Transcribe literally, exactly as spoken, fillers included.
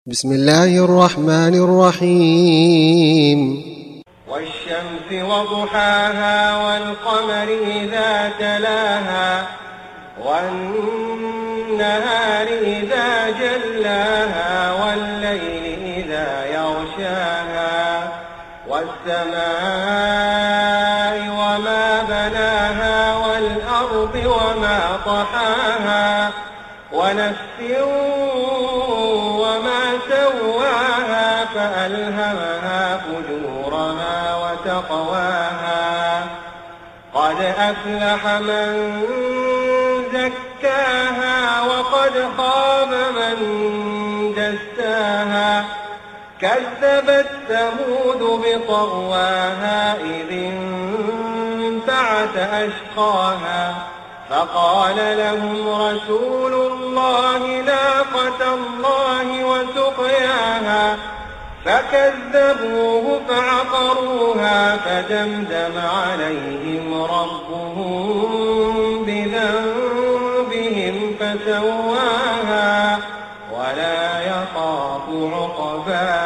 بسم الله الرحمن الرحيم والشمس وضحاها والقمر إذا تلاها والنهار إذا جلاها والليل إذا يغشاها والسماء وما بناها والأرض وما طحاها ونفس وما سواها فألهمها فجورها وتقواها قد أفلح من زكاها وقد خاب من دساها كذبت ثمود بطغواها إذ انبعث أشقاها فقال لهم رسول الله ناقة الله وسقياها فكذبوه فعقروها فدمدم عليهم ربهم بذنبهم فسواها ولا يخاف عقباها.